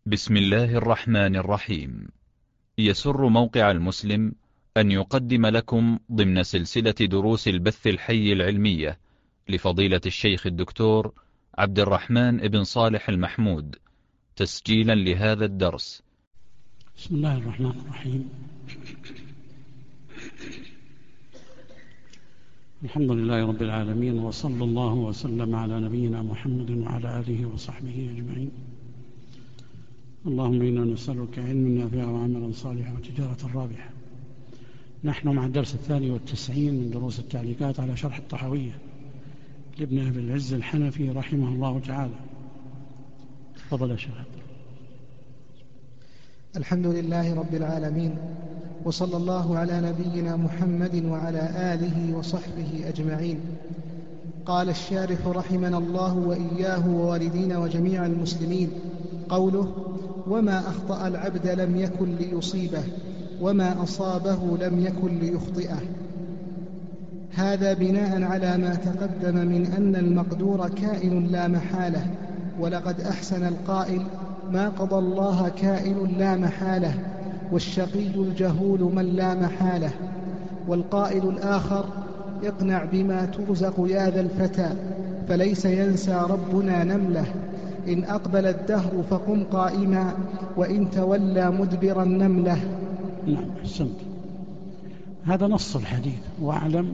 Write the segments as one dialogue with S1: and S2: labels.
S1: بسم الله الرحمن الرحيم. يسر موقع المسلم أن يقدم لكم ضمن سلسلة دروس البث الحي العلمية لفضيلة الشيخ الدكتور عبد الرحمن بن صالح المحمود تسجيلا لهذا الدرس.
S2: بسم الله الرحمن الرحيم. الحمد لله رب العالمين، وصلى الله وسلم على نبينا محمد وعلى آله وصحبه أجمعين. اللهم إنا نسألك علما نافعا وعملا صالحا وتجارة رابحة. نحن مع الدرس 92 من دروس التعليقات على شرح الطحاوية لابن أبي العز الحنفي رحمه الله تعالى. تفضل يا شيخ.
S3: الحمد لله رب العالمين، وصلى الله على نبينا محمد وعلى آله وصحبه أجمعين. قال الشارح رحمنا الله وإياه ووالدينا وجميع المسلمين: قوله: وما أخطأ العبد لم يكن ليصيبه وما أصابه لم يكن ليخطئه. هذا بناء على ما تقدم من أن المقدور كائن لا محالة، ولقد أحسن القائل: ما قضى الله كائن لا محالة، والشقي الجهول من لا محالة. والقائل الآخر: اقنع بما ترزق يا ذا الفتى، فليس ينسى ربنا نمله. إن أقبل الدهر فقم قائما، وإن تولى مدبرا نمله.
S2: نعم، أحسنت. هذا نص الحديث: واعلم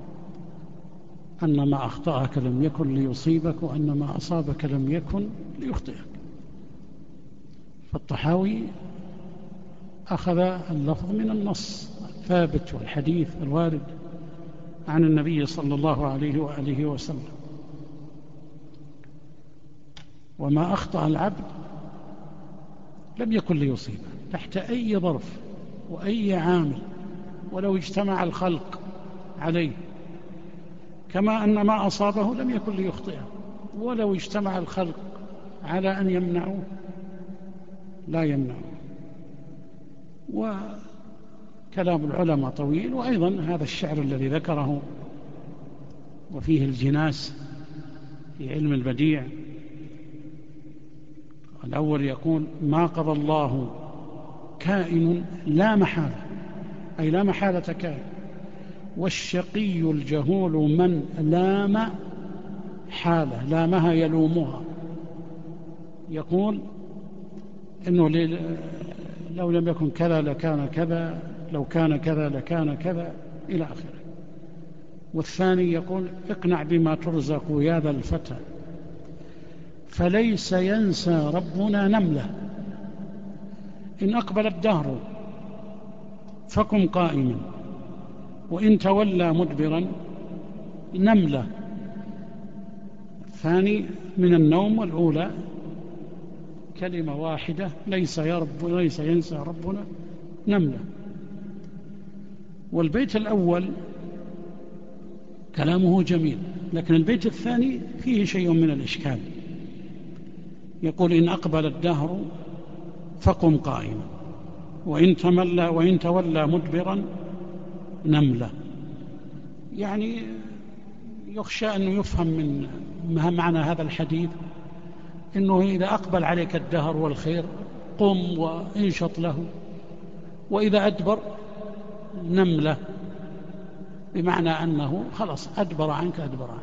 S2: أن ما أخطأك لم يكن ليصيبك، وأن ما أصابك لم يكن ليخطئك. فالطحاوي أخذ اللفظ من النص الثابت والحديث الوارد عن النبي صلى الله عليه وآله وسلم. وما أخطأ العبد لم يكن ليصيبه تحت أي ظرف وأي عامل، ولو اجتمع الخلق عليه، كما أن ما أصابه لم يكن ليخطئه، ولو اجتمع الخلق على أن يمنعوه لا يمنعوه. وكلام العلماء طويل، وأيضا هذا الشعر الذي ذكره وفيه الجناس في علم البديع. الأول يقول: ما قضى الله كائن لا محالة، أي لا محالة كائن، والشقي الجهول من لام حالة، لامها يلومها. يقول إنه لو لم يكن كذا لكان كذا، لو كان كذا لكان كذا، إلى آخره. والثاني يقول: اقنع بما ترزق يا ذا الفتى، فليس ينسى ربنا نمله. إن أقبل الدهر فقم قائما، وإن تولى مدبرا نمله. الثاني من النوم، والأولى كلمة واحدة: ليس ينسى ربنا نمله. والبيت الأول كلامه جميل، لكن البيت الثاني فيه شيء من الإشكال. يقول: إن أقبل الدهر فقم قائما، وإن تولى مدبرا نمله. يعني يخشى أن يفهم من معنى هذا الحديث إنه إذا أقبل عليك الدهر والخير قم وانشط له، وإذا أدبر نمله، بمعنى أنه خلاص أدبر عنك.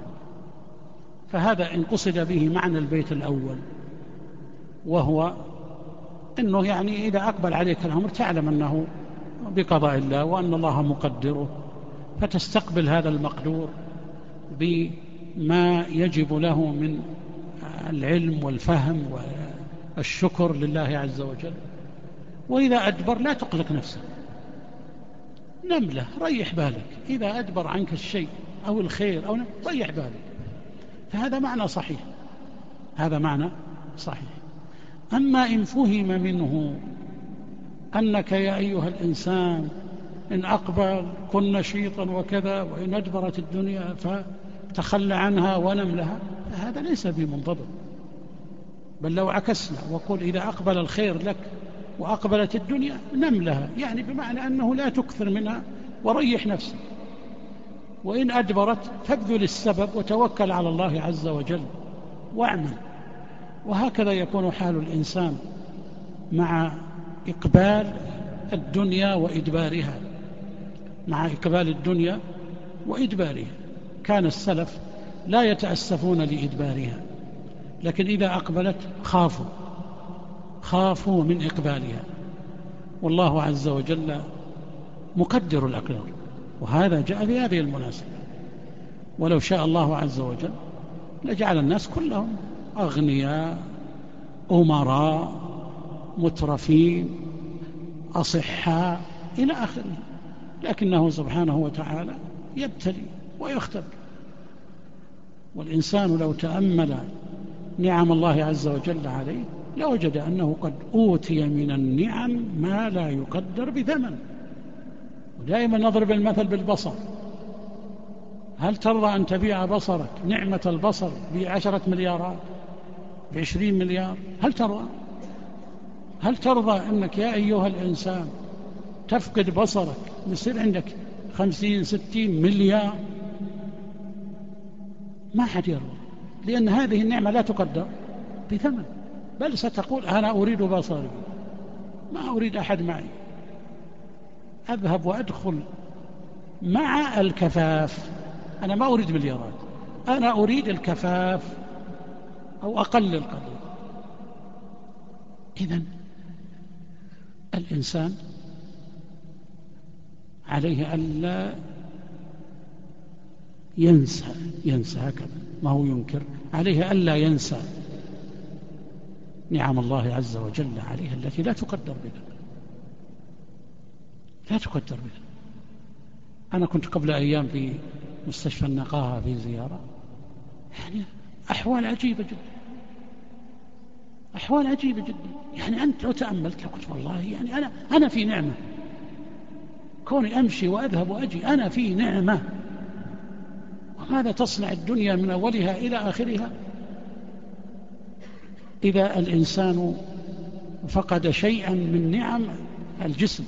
S2: فهذا إن قصد به معنى البيت الأول، وهو أنه يعني إذا أقبل عليك الأمر تعلم أنه بقضاء الله وأن الله مقدره، فتستقبل هذا المقدور بما يجب له من العلم والفهم والشكر لله عز وجل. وإذا أدبر لا تقلق نفسك، نمله، ريح بالك. إذا أدبر عنك الشيء أو الخير أو ريح بالك. فهذا معنى صحيح، هذا معنى صحيح. أما إن فهم منه أنك يا أيها الإنسان إن أقبل كن نشيطا وكذا، وإن أدبرت الدنيا فتخلى عنها ونملها، فهذا ليس بمنضبط. بل لو عكسنا وقل: إذا أقبل الخير لك وأقبلت الدنيا نملها، يعني بمعنى أنه لا تكثر منها وريح نفسك. وإن أدبرت فابذل السبب وتوكل على الله عز وجل واعمل. وهكذا يكون حال الإنسان مع إقبال الدنيا وإدبارها، مع إقبال الدنيا وإدبارها. كان السلف لا يتأسفون لإدبارها، لكن إذا أقبلت خافوا من إقبالها. والله عز وجل مقدر الأقدار، وهذا جاء في هذه المناسبة. ولو شاء الله عز وجل لجعل الناس كلهم أغنياء أمراء مترفين أصحاء إلى آخره، لكنه سبحانه وتعالى يبتلي ويختبر. والإنسان لو تأمل نعم الله عز وجل عليه لوجد أنه قد أوتي من النعم ما لا يقدر بثمن. ودائما نضرب المثل بالبصر. هل ترضى أن تبيع بصرك، نعمة البصر، ب10 مليارات، ب20 مليار؟ هل ترضى أنك يا أيها الإنسان تفقد بصرك يصير عندك 50-60 مليار؟ ما حد يرضى، لأن هذه النعمة لا تقدر بثمن، بل ستقول أنا أريد بصري، ما أريد أحد معي، أذهب وأدخل مع الكفاف. أنا ما أريد مليارات، أنا أريد الكفاف أو أقل القدر. إذن الإنسان عليه ألا ينسى هكذا، ما هو ينكر، عليه ألا ينسى نعم الله عز وجل عليه التي لا تقدر بها. أنا كنت قبل أيام في مستشفى النقاهة في زيارة، يعني أحوال عجيبة جدا. يعني أنت لو تأملت قلت والله يعني أنا في نعمة، كوني أمشي وأذهب وأجي أنا في نعمة. وماذا تصنع الدنيا من أولها إلى آخرها إذا الإنسان فقد شيئا من نعم الجسم؟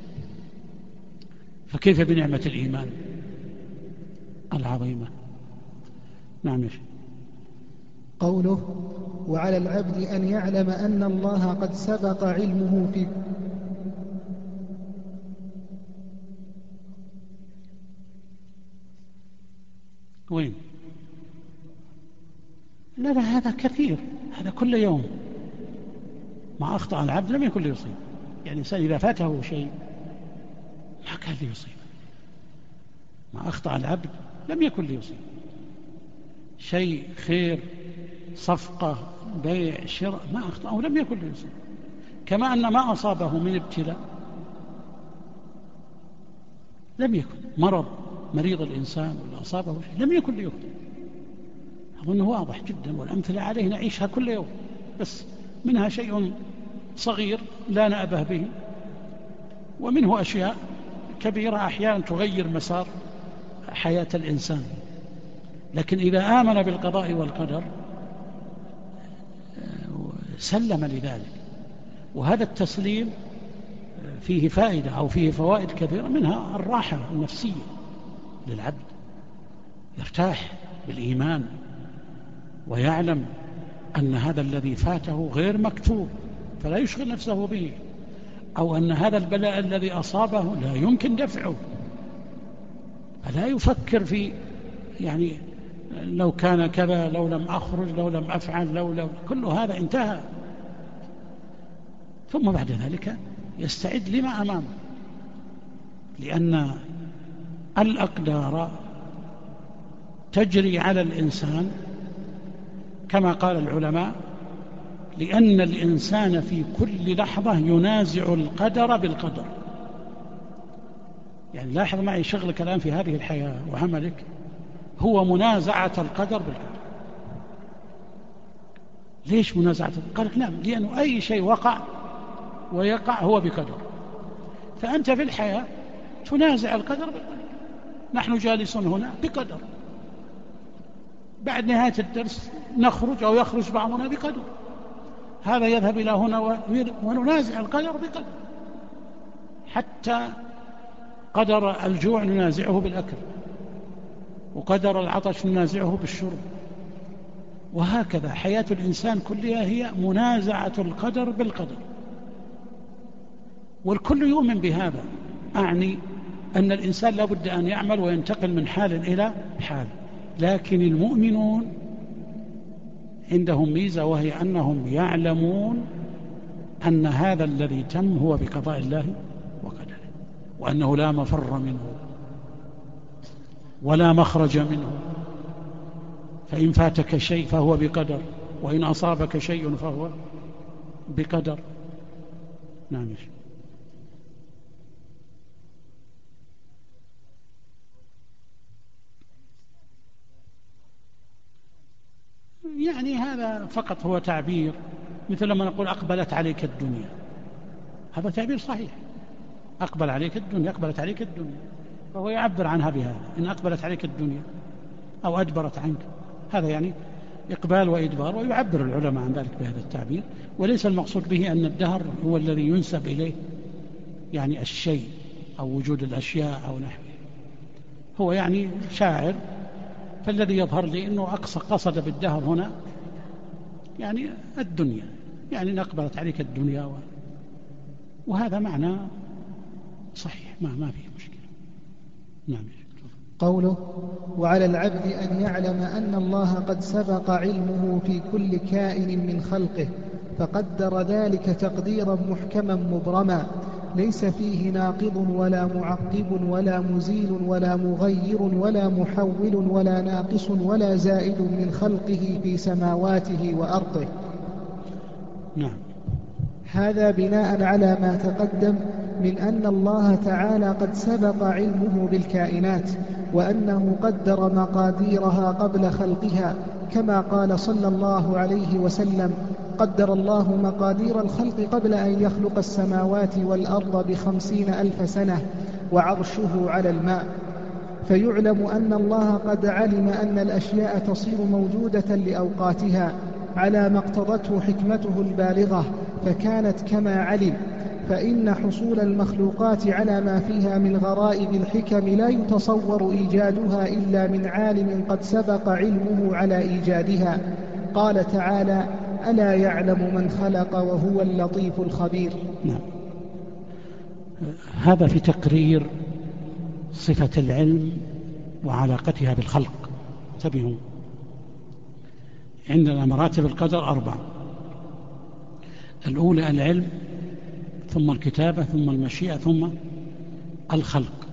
S2: فكيف بنعمة الإيمان العظيمة؟ نعم يا شيخ.
S3: قوله وعلى العبد أن يعلم أن الله قد سبق علمه في
S2: وين؟ لا هذا كثير، هذا كل يوم. ما أخطأ العبد لم يكن ليصيب، يعني الإنسان إذا فاته شيء ما كان ليصيب. ما أخطأ العبد لم يكن ليصيب شيء، خير، صفقة، بيع، شراء، ما أخطأه لم يكن ليصيب. كما أن ما أصابه من ابتلاء لم يكن مريض الإنسان ولا أصابه شيء لم يكن ليخطئ. أظنه واضح جدا، والأمثلة عليه نعيشها كل يوم، بس منها شيء صغير لا نأبه به، ومنه أشياء كبيرة أحيانا تغير مسار حياة الإنسان. لكن إذا آمن بالقضاء والقدر سلم لذلك. وهذا التسليم فيه فائدة أو فيه فوائد كثيرة، منها الراحة النفسية للعبد، يرتاح بالإيمان ويعلم أن هذا الذي فاته غير مكتوب فلا يشغل نفسه به، أو أن هذا البلاء الذي أصابه لا يمكن دفعه، فلا يفكر في يعني لو كان كذا، لو لم أخرج، لو لم أفعل، لو كل هذا انتهى. ثم بعد ذلك يستعد لما أمامه، لأن الأقدار تجري على الإنسان كما قال العلماء، لأن الإنسان في كل لحظة ينازع القدر بالقدر. يعني لاحظ معي شغلك الآن في هذه الحياة وعملك هو منازعة القدر بالقدر. ليش منازعة؟ قال لك نعم، لأنه أي شيء وقع ويقع هو بقدر. فأنت في الحياة تنازع القدر بالقدر. نحن جالسون هنا بقدر، بعد نهاية الدرس نخرج أو يخرج بعضنا بقدر، هذا يذهب إلى هنا وننازع القدر بقدر. حتى قدر الجوع ننازعه بالأكل، وقدر العطش ننازعه بالشرب، وهكذا حياة الإنسان كلها هي منازعة القدر بالقدر. والكل يؤمن بهذا. أعني أن الإنسان لا بد أن يعمل وينتقل من حال إلى حال، لكن المؤمنون عندهم ميزة، وهي أنهم يعلمون أن هذا الذي تم هو بقضاء الله وقدره، وأنه لا مفر منه ولا مخرج منه. فإن فاتك شيء فهو بقدر، وإن أصابك شيء فهو بقدر. نعم. يعني هذا فقط هو تعبير، مثل لما نقول أقبلت عليك الدنيا، هذا تعبير صحيح. أقبل عليك الدنيا، أقبلت عليك الدنيا، فهو يعبر عنها بهذا، إن أقبلت عليك الدنيا أو أدبرت عنك، هذا يعني إقبال وإدبار، ويعبر العلماء عن ذلك بهذا التعبير. وليس المقصود به أن الدهر هو الذي ينسب إليه يعني الشيء أو وجود الأشياء أو نحوه، هو يعني شاعر. فالذي يظهر لي أنه قصد بالدهر هنا يعني الدنيا، يعني أقبلت عليك الدنيا، وهذا معنى صحيح، ما فيه مشكلة. نعم.
S3: قوله: وعلى العبد أن يعلم أن الله قد سبق علمه في كل كائن من خلقه، فقدر ذلك تقديرا محكما مبرما، ليس فيه ناقض ولا معقب ولا مزيل ولا مغير ولا محول ولا ناقص ولا زائد من خلقه في سماواته وأرضه.
S2: نعم.
S3: هذا بناء على ما تقدم من أن الله تعالى قد سبق علمه بالكائنات، وأنه قدر مقاديرها قبل خلقها، كما قال صلى الله عليه وسلم: قدر الله مقادير الخلق قبل أن يخلق السماوات والأرض ب50,000 سنة وعرشه على الماء. فيعلم أن الله قد علم أن الأشياء تصير موجودة لأوقاتها على ما اقتضته حكمته البالغة، فكانت كما علم. فإن حصول المخلوقات على ما فيها من غرائب الحكم لا يتصور إيجادها إلا من عالم قد سبق علمه على إيجادها. قال تعالى: ألا يعلم من خلق وهو اللطيف الخبير.
S2: نعم. هذا في تقرير صفة العلم وعلاقتها بالخلق. انتبهوا، عندنا مراتب القدر 4: الأولى العلم، ثم الكتابة، ثم المشيئة، ثم الخلق.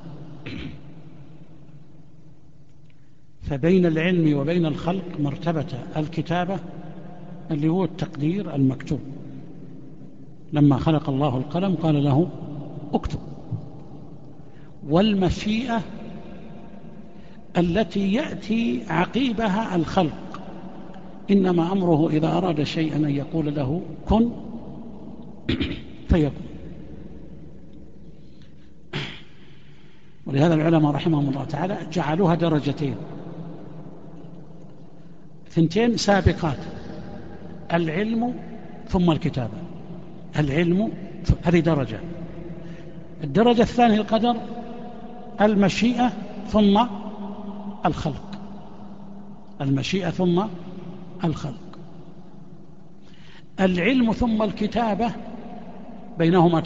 S2: فبين العلم وبين الخلق مرتبة الكتابة اللي هو التقدير المكتوب. لما خلق الله القلم قال له اكتب. والمشيئة التي يأتي عقيبها الخلق، إنما أمره إذا أراد شيئا أن يقول له كن فيكون. ولهذا العلماء رحمهم الله تعالى جعلوها درجتين، 2 سابقات: العلم ثم الكتابة. العلم هذه درجة. الدرجة الثانية القدر، المشيئة ثم الخلق. المشيئة ثم الخلق. العلم ثم الكتابة بينهما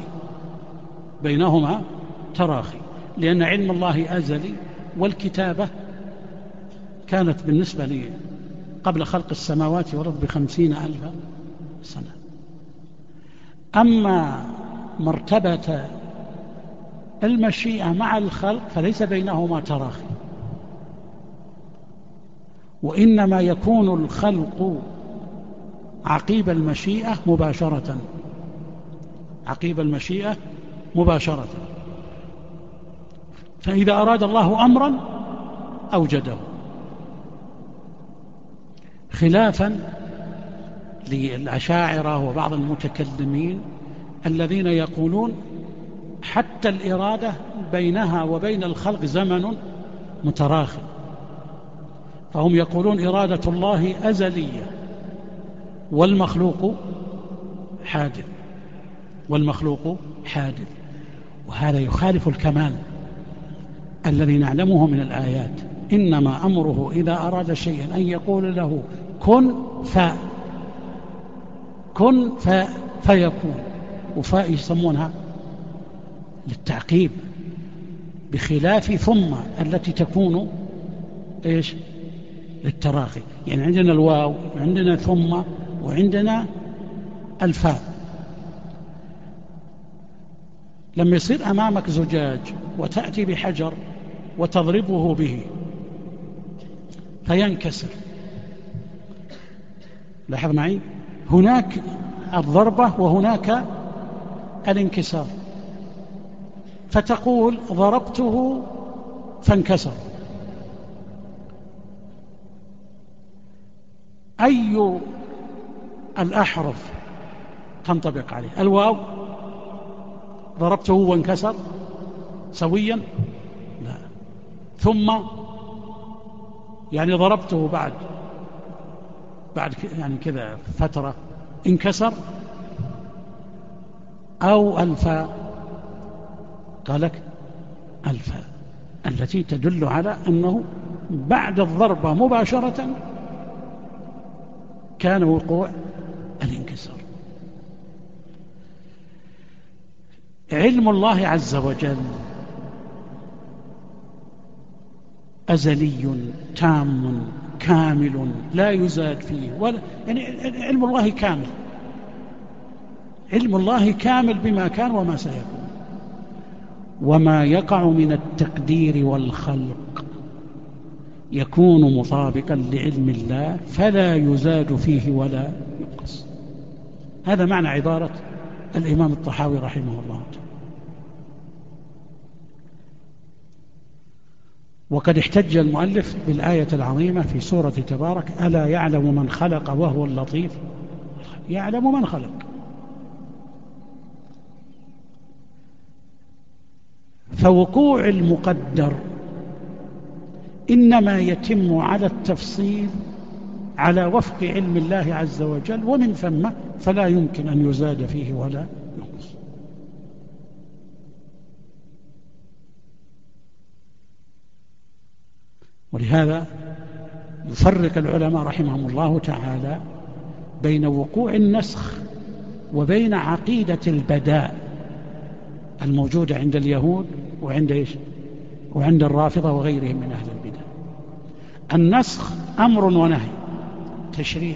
S2: تراخي، لأن علم الله أزلي، والكتابة كانت بالنسبة لي قبل خلق السماوات والأرض ب50,000 سنة. أما مرتبة المشيئة مع الخلق فليس بينهما تراخي، وإنما يكون الخلق عقيب المشيئة مباشرة. فإذا أراد الله أمرا أوجده، خلافا للأشاعرة وبعض المتكلمين الذين يقولون حتى الإرادة بينها وبين الخلق زمن متراخي، فهم يقولون إرادة الله أزلية والمخلوق حادث، وهذا يخالف الكمال الذي نعلمه من الآيات: إنما أمره إذا أراد شيئا أن يقول له كن فيكون. وفاء يسمونها للتعقيب، بخلاف ثم التي تكون إيش؟ للتراخي. يعني عندنا الواو وعندنا ثم وعندنا الفاء. لما يصير أمامك زجاج وتأتي بحجر وتضربه به فينكسر، لاحظ معي، هناك الضربة وهناك الانكسار، فتقول ضربته فانكسر. أي الأحرف تنطبق عليه؟ الواو ضربته وانكسر سويا؟ لا. ثم يعني ضربته بعد يعني كذا فترة انكسر. أو الفاء، قالك الفاء التي تدل على أنه بعد الضربة مباشرة كان وقوع الانكسار. علم الله عز وجل أزلي تام كامل لا يزاد فيه ولا، يعني علم الله كامل، علم الله كامل بما كان وما سيكون. وما يقع من التقدير والخلق يكون مطابقا لعلم الله فلا يزاد فيه ولا ينقص. هذا معنى عبارة الإمام الطحاوي رحمه الله. وقد احتج المؤلف بالآية العظيمة في سورة تبارك: ألا يعلم من خلق وهو اللطيف. يعلم من خلق. فوقوع المقدر إنما يتم على التفصيل على وفق علم الله عز وجل، ومن ثم فلا يمكن أن يزاد فيه ولا ينقص. ولهذا يفرق العلماء رحمهم الله تعالى بين وقوع النسخ وبين عقيدة البداء الموجودة عند اليهود وعند إيش؟ وعند الرافضة وغيرهم من أهل البدع. النسخ أمر ونهي، تشريع،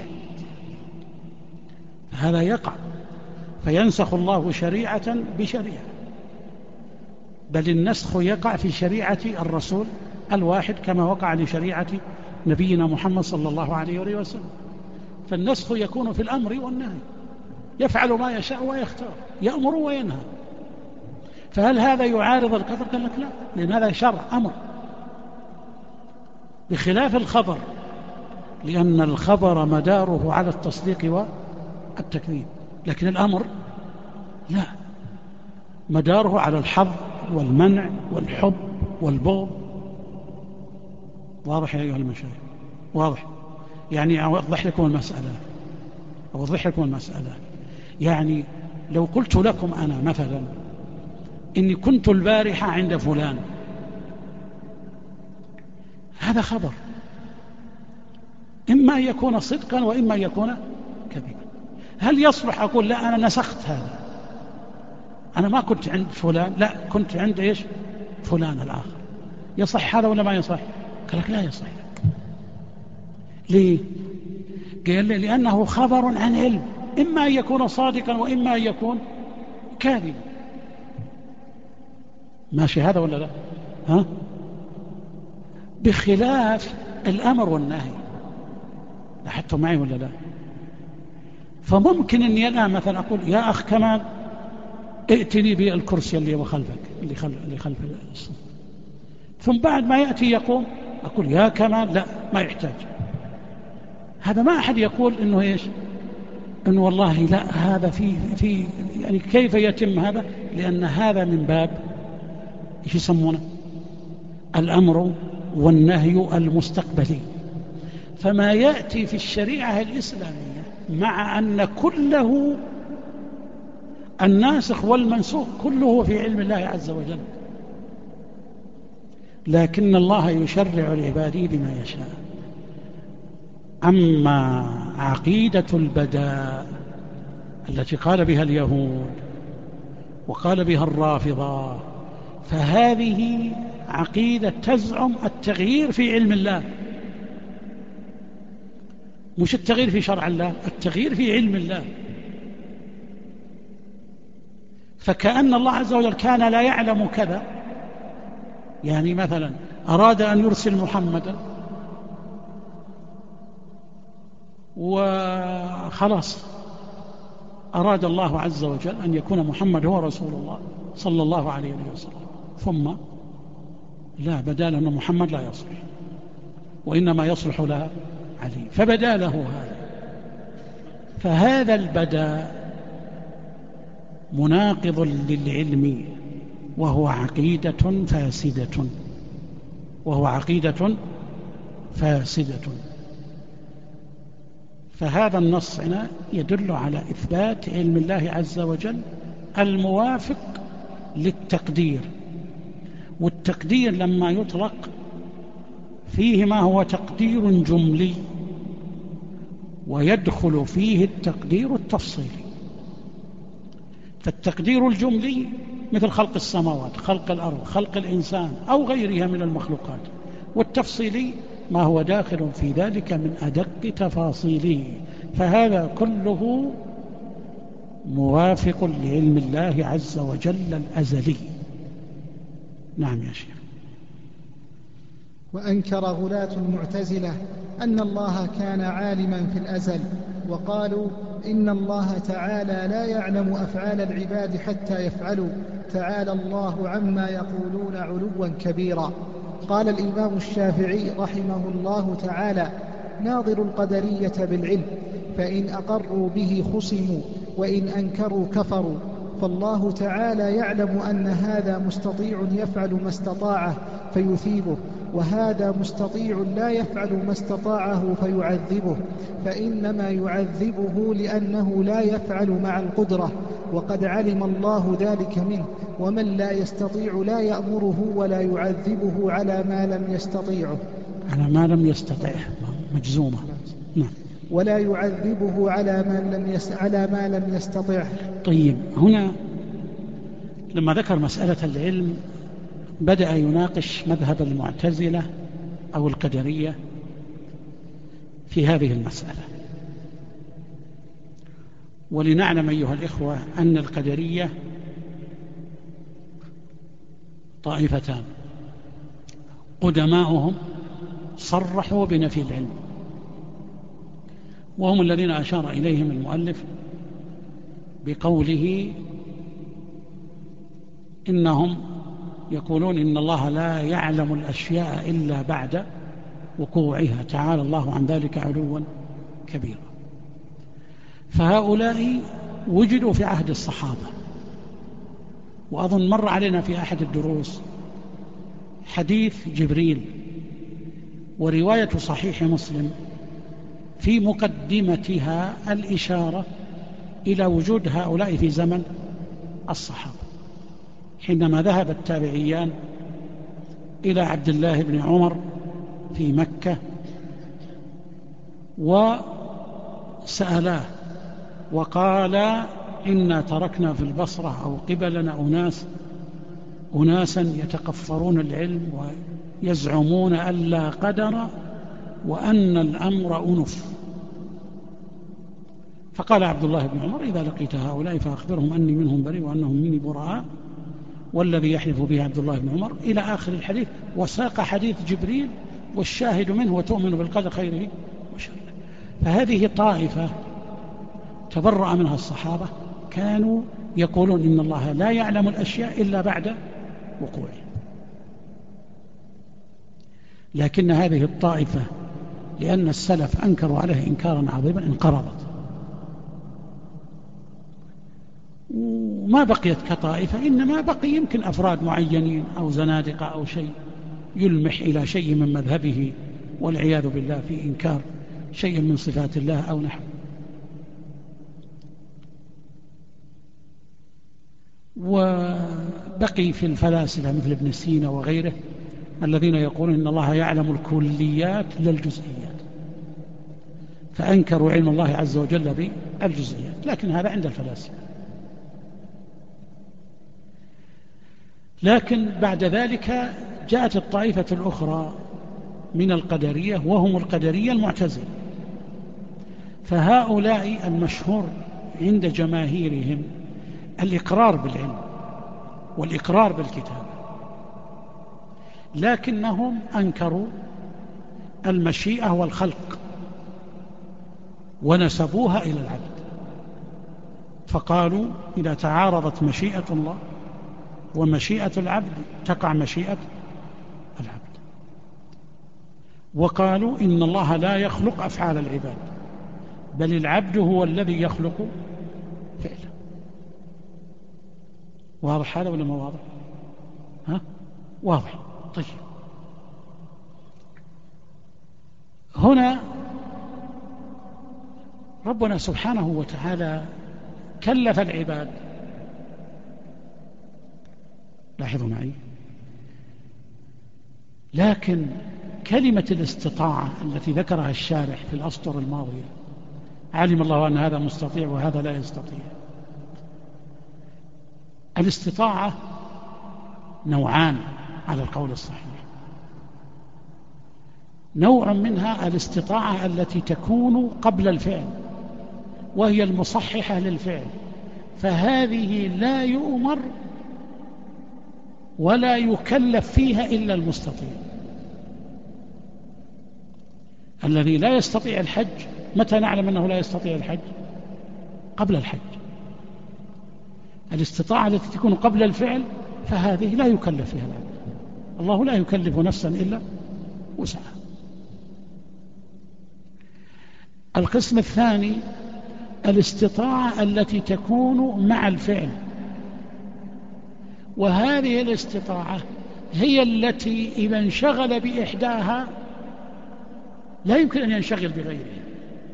S2: هذا يقع، فينسخ الله شريعة بشريعة، بل النسخ يقع في شريعة الرسول الواحد كما وقع لشريعة نبينا محمد صلى الله عليه وسلم. فالنسخ يكون في الأمر والنهي، يفعل ما يشاء ويختار، يأمر وينهى. فهل هذا يعارض القدر؟ قال لك لا، لأن هذا شرع أمر، بخلاف الخبر، لأن الخبر مداره على التصديق والتكذيب، لكن الأمر لا، مداره على الحظ والمنع والحب والبغض. واضح يا أيها المشايخ؟ واضح؟ يعني أوضح لكم المسألة. يعني لو قلت لكم أنا مثلا إني كنت البارحة عند فلان، هذا خبر، إما أن يكون صدقا وإما أن يكون كذبا. هل يصلح أقول لا أنا نسخت هذا، أنا ما كنت عند فلان، لا كنت عند إيش؟ فلان الآخر؟ يصح هذا ولا ما يصح؟ قال لك لا يصح. ليه؟ قال لي لأنه خبر عن علم، إما أن يكون صادقا وإما أن يكون كاذبا. ماشي هذا ولا لا؟ ها؟ بخلاف الأمر والنهي، لاحظتم معي ولا لا؟ فممكن أني الآن مثلا أقول يا أخ كمال ائتني بالكرسي اللي هو خلفك، اللي خلف الصف، ثم بعد ما يأتي يقوم أقول يا كمال لا ما يحتاج. هذا ما أحد يقول إنه إيش؟ إنه والله لا هذا في يعني كيف يتم هذا؟ لأن هذا من باب إيش يسمونه؟ الأمر والنهي المستقبلي. فما يأتي في الشريعة الإسلامية مع أن كله الناسخ والمنسوخ كله في علم الله عز وجل، لكن الله يشرع لعباده بما يشاء. أما عقيدة البداء التي قال بها اليهود وقال بها الرافضة. فهذه عقيدة تزعم التغيير في علم الله، مش التغيير في شرع الله، التغيير في علم الله. فكأن الله عز وجل كان لا يعلم كذا، يعني مثلا أراد أن يرسل محمدا وخلاص، أراد الله عز وجل أن يكون محمد هو رسول الله صلى الله عليه وسلم، ثم لا، بدا له أن محمد لا يصلح وإنما يصلح لها علي، فبدا له هذا. فهذا البدا مناقض للعلم، وهو عقيدة فاسدة، وهو عقيدة فاسدة. فهذا النص هنا يدل على إثبات علم الله عز وجل الموافق للتقدير. والتقدير لما يطلق فيه ما هو تقدير جملي، ويدخل فيه التقدير التفصيلي. فالتقدير الجملي مثل خلق السماوات، خلق الأرض، خلق الإنسان أو غيرها من المخلوقات، والتفصيلي ما هو داخل في ذلك من أدق تفاصيله. فهذا كله موافق لعلم الله عز وجل الأزلي. نعم يا شيخ.
S3: وأنكر غلاة المعتزلة أن الله كان عالما في الأزل، وقالوا إن الله تعالى لا يعلم أفعال العباد حتى يفعلوا، تعالى الله عما يقولون علوا كبيرا. قال الإمام الشافعي رحمه الله تعالى: ناظر القدرية بالعلم، فإن أقروا به خصموا، وإن أنكروا كفروا. فالله تعالى يعلم أن هذا مستطيع يفعل ما استطاعه فيثيبه، وهذا مستطيع لا يفعل ما استطاعه فيعذبه، فإنما يعذبه لأنه لا يفعل مع القدرة، وقد علم الله ذلك منه. ومن لا يستطيع لا يأمره ولا يعذبه على ما لم يستطيعه،
S2: على ما لم يستطيع مجزومة. نعم.
S3: ولا يعذبه على ما لم يستطيع.
S2: طيب، هنا لما ذكر مسألة العلم بدأ يناقش مذهب المعتزلة أو القدرية في هذه المسألة. ولنعلم أيها الإخوة أن القدرية طائفتان، قدماؤهم صرحوا بنفي العلم، وهم الذين أشار إليهم المؤلف بقوله إنهم يقولون إن الله لا يعلم الأشياء إلا بعد وقوعها، تعالى الله عن ذلك علوا كبيرا. فهؤلاء وجدوا في عهد الصحابة، وأظن مر علينا في أحد الدروس حديث جبريل، ورواية صحيح مسلم في مقدمتها الإشارة إلى وجود هؤلاء في زمن الصحابة، حينما ذهب التابعيان إلى عبد الله بن عمر في مكة وسألاه وقال: إنا تركنا في البصرة أو قبلنا أناسا يتقفرون العلم ويزعمون أن لا قدر وأن الأمر أنف. فقال عبد الله بن عمر: إذا لقيت هؤلاء فأخبرهم أني منهم بريء وأنهم مني براء، والذي يحلف به عبد الله بن عمر إلى آخر الحديث. وساق حديث جبريل والشاهد منه وتؤمن بالقدر خيره وشره. فهذه طائفة تبرأ منها الصحابة، كانوا يقولون إن الله لا يعلم الأشياء إلا بعد وقوعها. لكن هذه الطائفة لأن السلف أنكروا عليه إنكارا عظيما انقرضت، وما بقيت كطائفة، إنما بقي يمكن أفراد معينين أو زنادقة أو شيء يلمح إلى شيء من مذهبه والعياذ بالله في إنكار شيء من صفات الله أو نحو. وبقي في الفلاسفة مثل ابن سينا وغيره الذين يقولون إن الله يعلم الكليات لا الجزئيات، فأنكروا علم الله عز وجل بالجزئيات، لكن هذا عند الفلاسفة. لكن بعد ذلك جاءت الطائفة الأخرى من القدرية وهم القدرية المعتزلة، فهؤلاء المشهور عند جماهيرهم الإقرار بالعلم والإقرار بالكتاب، لكنهم أنكروا المشيئة والخلق ونسبوها إلى العبد، فقالوا إذا تعارضت مشيئة الله ومشيئة العبد تقع مشيئة العبد، وقالوا إن الله لا يخلق أفعال العباد بل العبد هو الذي يخلق فعله. واضح هذا ولا ما واضح؟ واضح. طيب، هنا ربنا سبحانه وتعالى كلف العباد، لاحظوا معي، لكن كلمة الاستطاعة التي ذكرها الشارح في الأسطر الماضية، علم الله أن هذا مستطيع وهذا لا يستطيع. الاستطاعة نوعان على القول الصحيح، نوع منها الاستطاعة التي تكون قبل الفعل وهي المصححة للفعل، فهذه لا يؤمر ولا يكلف فيها إلا المستطيع. الذي لا يستطيع الحج متى نعلم أنه لا يستطيع الحج؟ قبل الحج. الاستطاعة التي تكون قبل الفعل فهذه لا يكلف فيها العبد، الله لا يكلف نفسا إلا وسعها. القسم الثاني الاستطاعة التي تكون مع الفعل، وهذه الاستطاعة هي التي إذا انشغل بإحداها لا يمكن أن ينشغل بغيرها.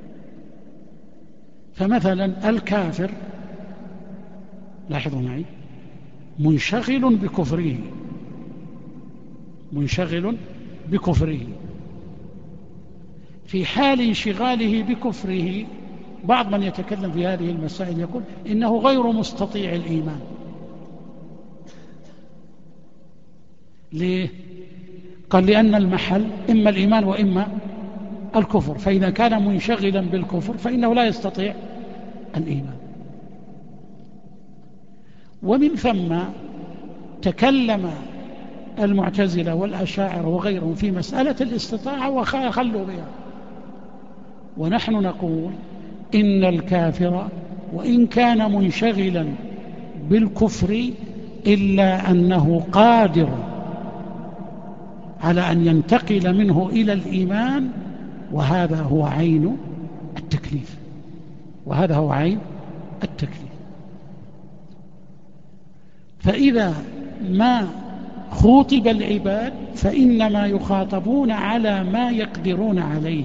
S2: فمثلا الكافر، لاحظوا معي، منشغل بكفره. في حال انشغاله بكفره بعض من يتكلم في هذه المسائل يقول إنه غير مستطيع الإيمان. ليه؟ قال لأن المحل إما الإيمان وإما الكفر، فإذا كان منشغلا بالكفر فإنه لا يستطيع الإيمان. ومن ثم تكلم المعتزلة والأشاعرة وغيرهم في مسألة الاستطاعة وخلوا بها، ونحن نقول إن الكافر وإن كان منشغلا بالكفر إلا أنه قادر على أن ينتقل منه إلى الإيمان، وهذا هو عين التكليف. فإذا ما خوطب العباد فإنما يخاطبون على ما يقدرون عليه.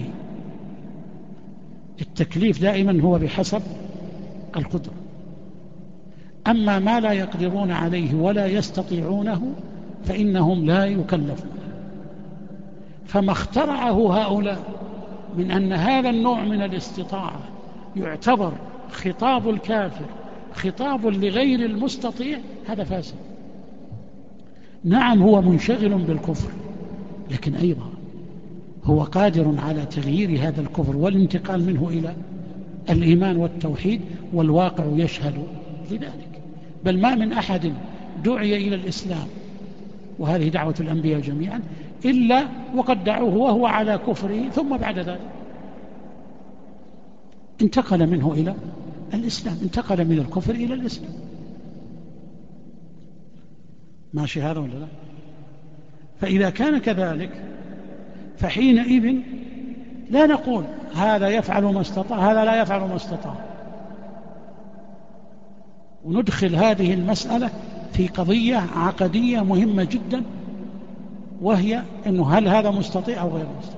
S2: التكليف دائما هو بحسب القدرة، أما ما لا يقدرون عليه ولا يستطيعونه فإنهم لا يكلفون. فما اخترعه هؤلاء من أن هذا النوع من الاستطاعة يعتبر خطاب الكافر خطاب لغير المستطيع، هذا فاسد. نعم هو منشغل بالكفر، لكن أيضا هو قادر على تغيير هذا الكفر والانتقال منه إلى الإيمان والتوحيد، والواقع يشهد لذلك. بل ما من أحد دعي إلى الإسلام، وهذه دعوة الأنبياء جميعا، إلا وقد دعوه وهو على كفره، ثم بعد ذلك انتقل منه إلى الإسلام، انتقل من الكفر إلى الإسلام. ماشي هذا ولا لا؟ فإذا كان كذلك فحينئذ لا نقول هذا يفعل ما استطاع هذا لا يفعل ما استطاع، وندخل هذه المسألة في قضية عقدية مهمة جدا، وهي أنه هل هذا مستطيع أو غير مستطيع.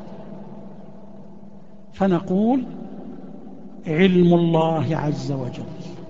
S2: فنقول علم الله عز وجل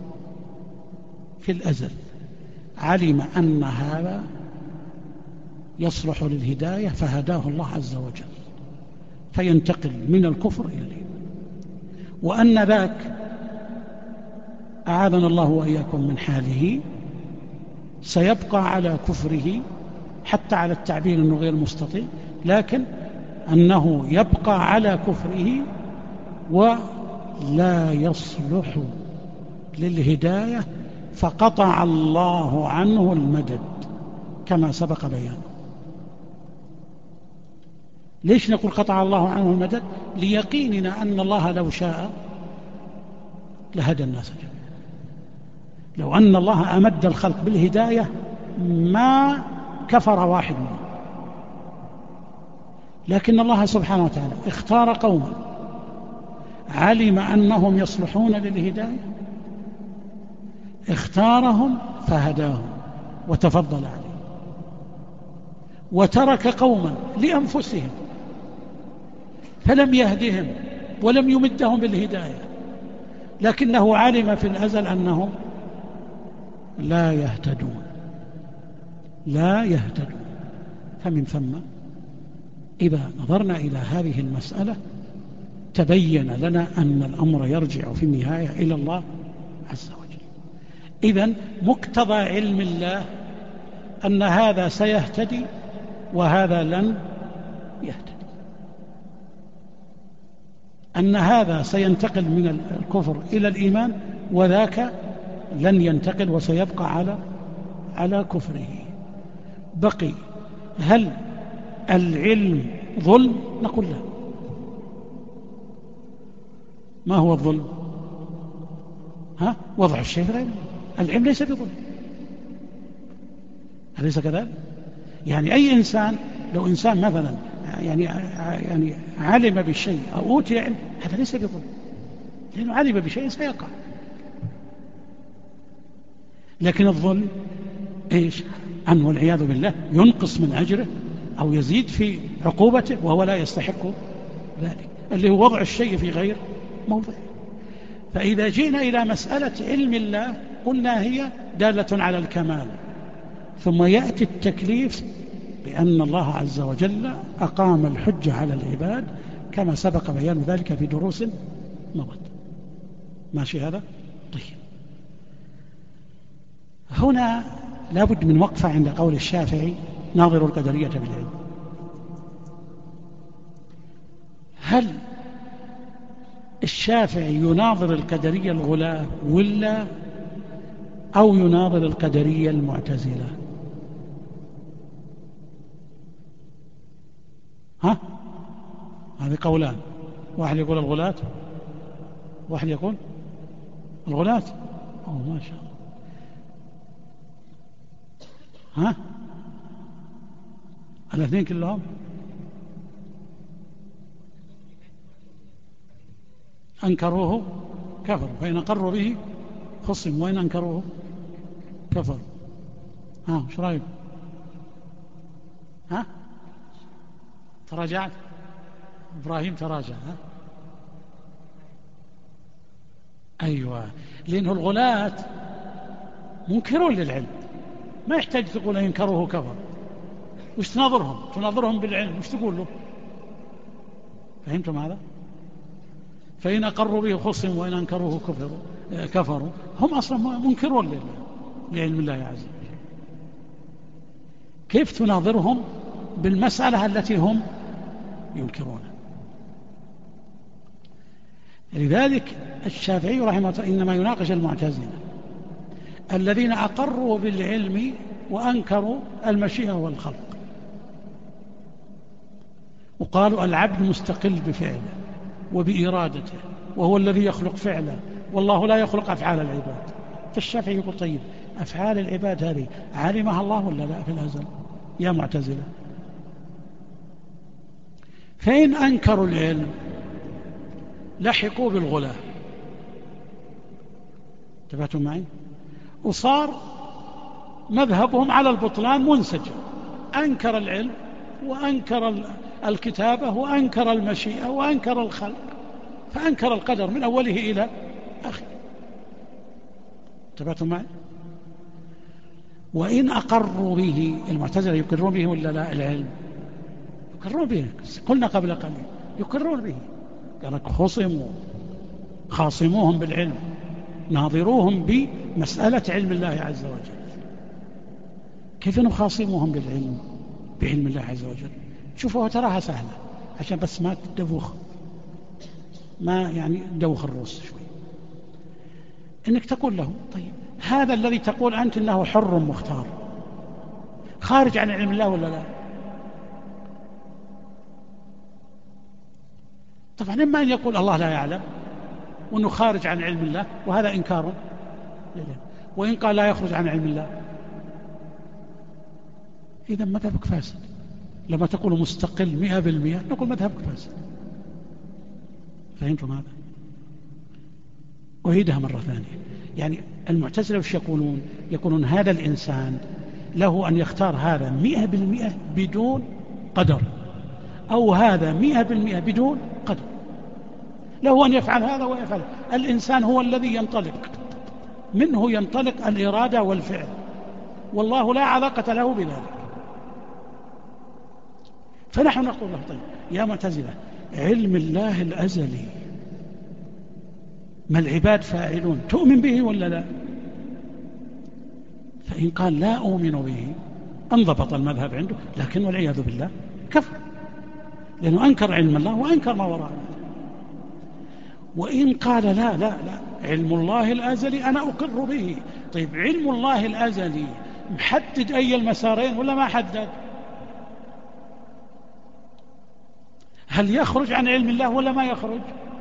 S2: في الأزل علم أن هذا يصلح للهداية فهداه الله عز وجل، فينتقل من الكفر إلى الإيمان، وأن ذاك أعاذنا الله وإياكم من حاله سيبقى على كفره، حتى على التعبير أنه غير مستطيع، لكن أنه يبقى على كفره ولا يصلح للهداية، فقطع الله عنه المدد كما سبق بيانه. ليش نقول قطع الله عنه المدد؟ ليقيننا أن الله لو شاء لهدى الناس جميعا. لو أن الله أمد الخلق بالهداية ما كفر واحد منهم، لكن الله سبحانه وتعالى اختار قوما علم أنهم يصلحون للهداية، اختارهم فهداهم وتفضل عليهم، وترك قوما لأنفسهم فلم يهدهم ولم يمدهم بالهداية، لكنه علم في الأزل أنهم لا يهتدون. فمن ثم إذا نظرنا إلى هذه المسألة تبين لنا أن الأمر يرجع في النهاية إلى الله عز وجل. إذن مقتضى علم الله أن هذا سيهتدي وهذا لن يهتدي، أن هذا سينتقل من الكفر إلى الإيمان وذاك لن ينتقل وسيبقى على كفره. بقي هل العلم ظلم؟ نقول لا. ما هو الظلم؟ وضع الشيء في العلم. العلم ليس بظلم، أليس كذلك؟ يعني أي إنسان، لو إنسان مثلا يعني علم بشيء أو أوتي علم، هذا ليس بظلم، لأنه علم بشيء سيقع. لكن الظلم إيش؟ أنه والعياذ بالله ينقص من أجره أو يزيد في عقوبته وهو لا يستحق ذلك، اللي هو وضع الشيء في غير موضعه. فإذا جئنا إلى مسألة علم الله قلنا هي دالة على الكمال، ثم يأتي التكليف بأن الله عز وجل أقام الحجة على العباد كما سبق بيان ذلك في دروس مضت. ماشي هذا؟ طيب، هنا لابد من وقفة عند قول الشافعي ناظر القدرية بالعلم. هل الشافعي يناظر القدرية الغلاة ولا أو يناظر القدرية المعتزلة؟ هذه قولان، واحد يقول الغلاة واحد يقول الغلاة. ما شاء الله. الاثنين كلهم أنكروه كفروا، فإن أقروا به خصم وإن أنكروه كفروا. ايش رأيك؟ تراجعت؟ إبراهيم تراجع. أيوة، لأنه الغلاة منكرون للعلم، ما يحتاج تقول ينكروه كفر. وش تناظرهم؟ تناظرهم بالعلم، وش تقول له؟ فهمتم هذا؟ فإن أقروا به خصم وإن أنكروه كفروا. هم أصلا منكرون لعلم الله عز وجل. كيف تناظرهم بالمسألة التي هم ينكرونها؟ لذلك الشافعي رحمه الله إنما يناقش المعتزلة الذين أقروا بالعلم وأنكروا المشيئة والخلق، وقالوا العبد مستقل بفعله وبإرادته وهو الذي يخلق فعله والله لا يخلق أفعال العباد. فالشافعي يقول طيب، أفعال العباد هذه علمها الله ولا لا في الأزل يا معتزلة؟ فإن أنكروا العلم لحقوا بالغلاة. انتبهتم معي؟ وصار مذهبهم على البطلان منسجم، أنكر العلم وأنكر الكتابة وأنكر المشيئة وأنكر الخلق، فأنكر القدر من أوله إلى آخره. انتبهتم معي؟ وإن أقروا به، المعتزلة يقرون به ولا لا؟ العلم يقرون به، قلنا قبل قليل يقرون به. قالك خاصموهم بالعلم، ناظروهم بمسألة علم الله عز وجل. كيف نخاصمهم بعلم الله عز وجل؟ شوفوا تراها سهلة عشان بس ما تدوخ، ما يعني تدوخ الروس شوي. إنك تقول لهم طيب هذا الذي تقول أنت إنه حر مختار خارج عن علم الله ولا لا؟ طبعا إما أن يقول الله لا يعلم وأنه خارج عن علم الله وهذا إنكار، وإن قال لا يخرج عن علم الله إذا مذهبك فاسد. لما تقول مستقل 100% نقول مذهبك فاسد. فهمتم هذا؟ أعيدها مرة ثانية. يعني المعتزلة وش يقولون هذا الإنسان له أن يختار هذا 100% بدون قدر، أو هذا 100% بدون قدر، له أن يفعل هذا ويفعل. الإنسان هو الذي ينطلق، منه ينطلق الإرادة والفعل، والله لا علاقة له بذلك. فنحن نقول له طيب يا معتزلة، علم الله الأزلي ما العباد فاعلون تؤمن به ولا لا؟ فإن قال لا أؤمن به انضبط المذهب عنده، لكن والعياذ بالله كفر، لأنه أنكر علم الله وأنكر ما وراءه. وإن قال لا لا لا علم الله الأزلي أنا أقر به، طيب علم الله الأزلي محدد أي المسارين ولا ما حدد؟ هل يخرج عن علم الله ولا ما يخرج؟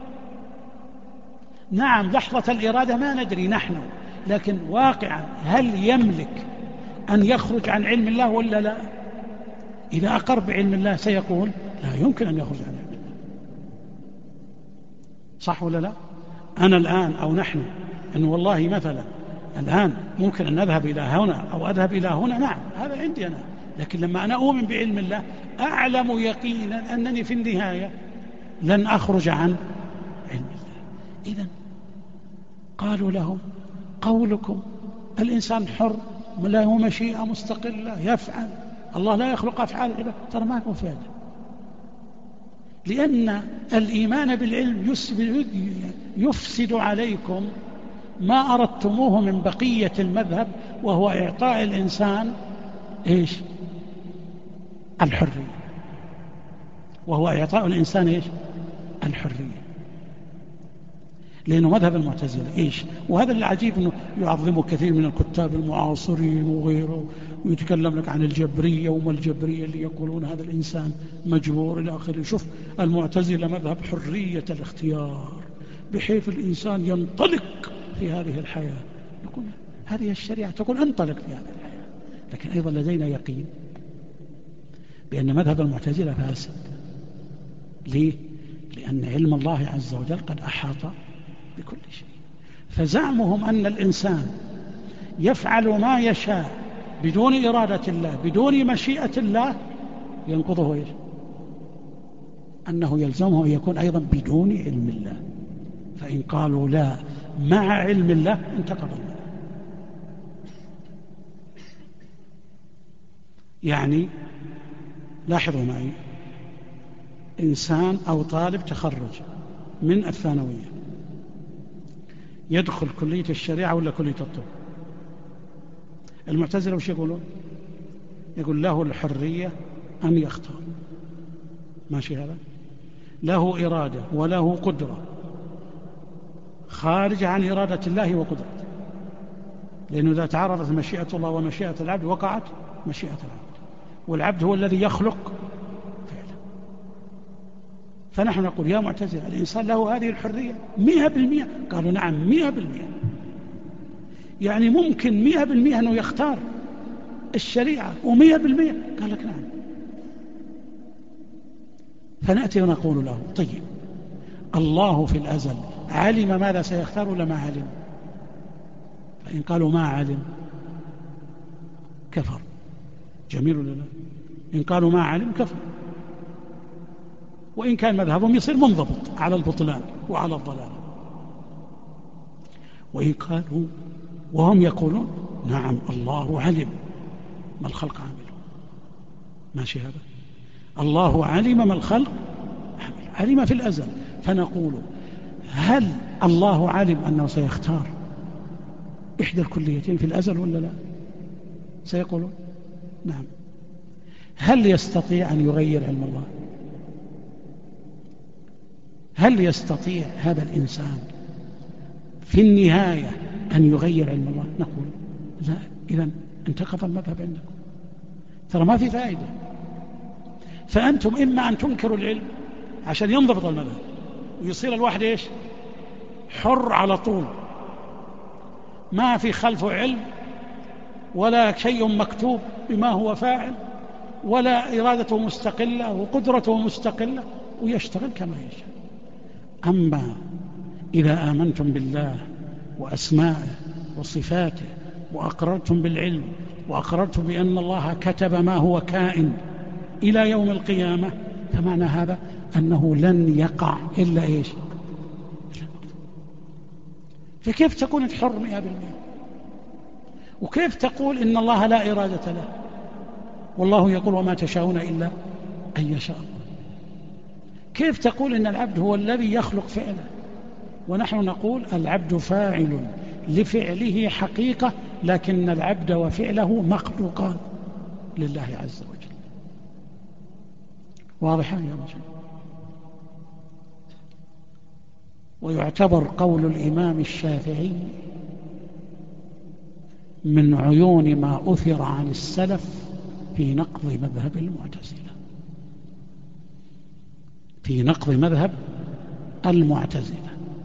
S2: نعم لحظة الإرادة ما ندري نحن، لكن واقعا هل يملك أن يخرج عن علم الله ولا لا؟ إذا أقر بعلم الله سيقول لا يمكن أن يخرج عن علم الله، صح ولا لا؟ أنا الآن أو نحن أنه والله مثلا الآن ممكن أن نذهب إلى هنا أو أذهب إلى هنا، نعم هذا عندي أنا، لكن لما أنا أؤمن بعلم الله أعلم يقينا أنني في النهاية لن أخرج عن علم الله. إذن قالوا لهم قولكم الإنسان حر له مشيئة مستقلة يفعل، الله لا يخلق أفعال العباد، ترى ما يكون فعل، لأن الإيمان بالعلم يفسد عليكم ما أردتموه من بقية المذهب، وهو إعطاء الإنسان إيش؟ الحرية، وهو إعطاء الإنسان إيش؟ الحرية، لأنه مذهب المعتزلة إيش؟ وهذا العجيب أنه يعظمه كثير من الكتاب المعاصرين وغيره، ويتكلم لك عن الجبرية وما الجبرية اللي يقولون هذا الإنسان مجبور إلى آخره. شوف المعتزلة مذهب حرية الاختيار، بحيث الإنسان ينطلق في هذه الحياة، يقول هذه الشريعة تقول انطلق في هذه الحياة، لكن أيضا لدينا يقين بأن مذهب المعتزلة فاسد. ليه؟ لأن علم الله عز وجل قد أحاط بكل شيء، فزعمهم أن الإنسان يفعل ما يشاء بدون إرادة الله بدون مشيئة الله ينقضه إيش؟ أنه يلزمه أن يكون أيضا بدون علم الله. فإن قالوا لا مع علم الله انتقض الله. يعني لاحظوا معي، إنسان أو طالب تخرج من الثانوية يدخل كلية الشريعة ولا كلية الطب؟ المعتزلة وش يقولون؟ يقول له الحرية أن يختار، ماشي هذا؟ له إرادة وله قدرة خارجة عن إرادة الله وقدرته، لأنه إذا تعارضت مشيئة الله ومشيئة العبد وقعت مشيئة العبد، والعبد هو الذي يخلق فعلا. فنحن نقول يا معتزلة الإنسان له هذه الحرية 100%؟ قالوا نعم 100%. يعني ممكن 100% أنه يختار الشريعة و100%؟ قال لك نعم. فنأتي ونقول له طيب الله في الأزل علم ماذا سيختار ولا ما علم؟ فإن قالوا ما علم كفر، جميل ولا لا؟ إن قالوا ما علم كفر، وإن كان مذهبهم يصير منضبط على البطلان وعلى الضلال. وإن قالوا وهم يقولون نعم الله علم ما الخلق عامل، ماشي هذا؟ الله علم ما الخلق علم في الأزل. فنقول هل الله علم أنه سيختار إحدى الكليتين في الأزل ولا لا؟ سيقولون نعم. هل يستطيع أن يغير علم الله؟ هل يستطيع هذا الإنسان في النهاية أن يغير علم الله؟ نقول لا. إذن انتقض المذهب عندكم، ترى ما في فائدة. فأنتم إما أن تنكروا العلم عشان ينضبط المذهب ويصير الواحد إيش؟ حر على طول، ما في خلفه علم ولا شيء مكتوب بما هو فاعل، ولا إرادته مستقلة وقدرته مستقلة، ويشتغل كما يشاء. أما إذا آمنتم بالله وأسمائه وصفاته وأقررتم بالعلم وأقررتم بأن الله كتب ما هو كائن إلى يوم القيامة، فمعنى هذا أنه لن يقع إلا إيش؟ فكيف تكون الحر 100%؟ وكيف تقول إن الله لا إرادة له والله يقول وما تشاءون إلا أن يشاء الله؟ كيف تقول إن العبد هو الذي يخلق فعله ونحن نقول العبد فاعل لفعله حقيقة، لكن العبد وفعله مخلوقان لله عز وجل؟ واضحة يا رجل؟ ويعتبر قول الإمام الشافعي من عيون ما أثر عن السلف في نقض مذهب المعتزلة، في نقض مذهب المعتزلة.